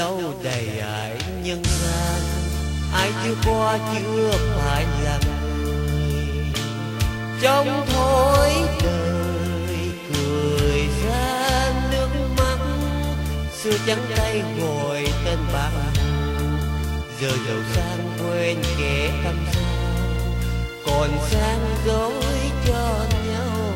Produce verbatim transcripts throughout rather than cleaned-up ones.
đâu đầy ải nhân gian, ai chưa qua chưa phải là người. Trong thối đời cười ra nước mắt, xưa trắng tay gọi tên bạn, giờ giàu sang quên kẻ tâm sao, còn sang dối cho nhau.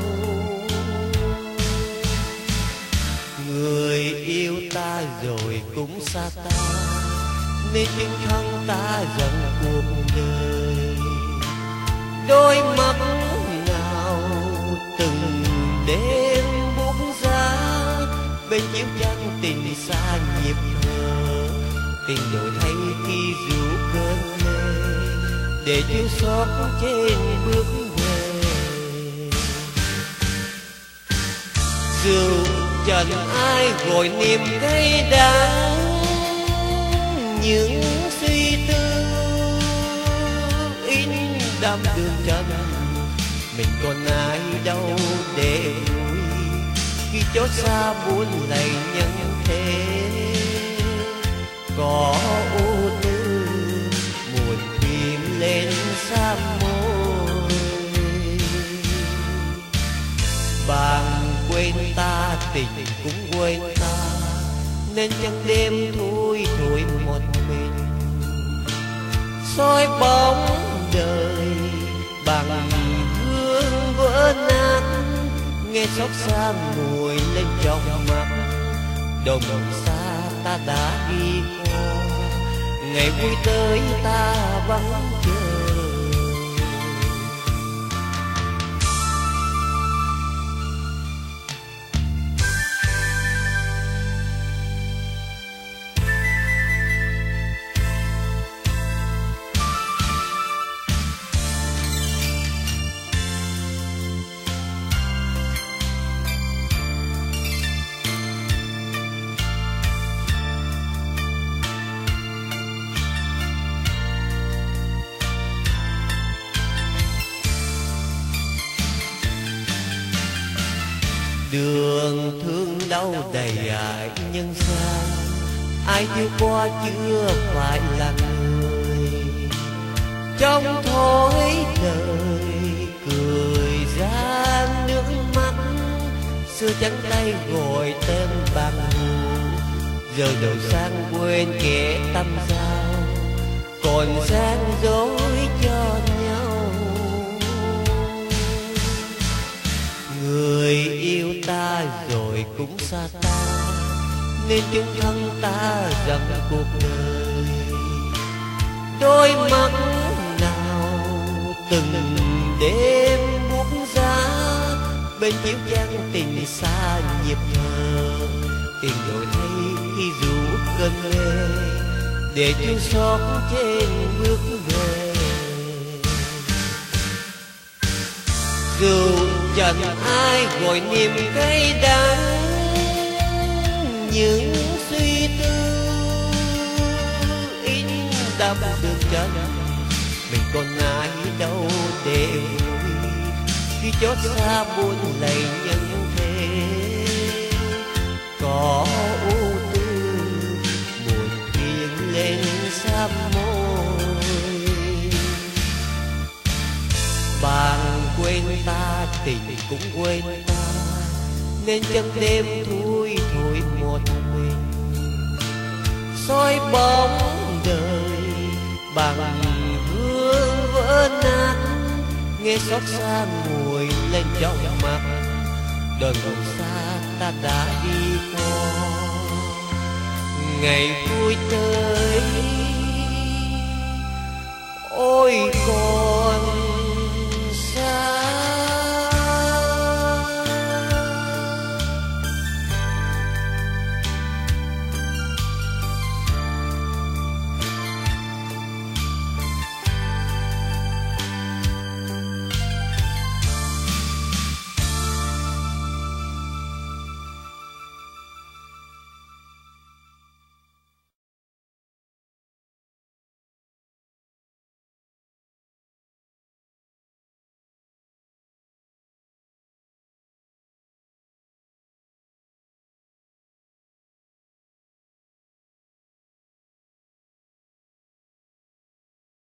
Người yêu ta rồi cũng xa ta, nên chính thân ta dần cuộc đời. Đôi mắt nào từng đêm buốt giá, bên chiếu trăng tình xa nhịp thở, tình đổi thay khi rủ cơn mê, để thiếu sót trên bước về. Dù chẳng ai gọi niềm cay đắng, những suy tư in đậm đường trần, mình còn ai đâu để vui khi chót xa buồn lầy nhân thế. Có ưu tư buồn tìm lên xa môi, bạn quên ta tình cũng quên ta, nên chẳng đêm thui thủi một mình. Soi bóng đời bằng hương vỡ nát, nghe xót xa ngồi lên trong mắt. Đồng xa ta đã đi qua, ngày vui tới ta vắng chờ. Đường thương đau đầy ải nhân gian, ai chưa qua chưa phải là người. Trong thối đời cười ra nước mắt, xưa trắng tay gọi tên bạn, giờ đầu sang quên kẻ tâm giao, còn gian dối cho nhau. Người yêu ta rồi cũng xa ta, nên chung thân ta dần cuộc đời. Đôi mắt nào từng đêm buốt giá, bên chiếu trăng tình xa nhịp thở, tình đổi thay khi rủ cơn mê, để thiếu sót trên bước về. Dù chẳng ai gọi niềm cay đắng, những suy tư in đậm đường chân, mình còn ai đâu để vui khi chót xa buồn lầy nhân thế. Có ưu tư buồn phiền lên xa môi, bạn quên ta tình cũng quên ta, nên chân đêm thui thủi một mình. Soi bóng đời bằng hương vỡ nát, nghe xót xa ngồi lên trong mắt. Đời còn xa ta đã đi qua, ngày vui tới ôi còn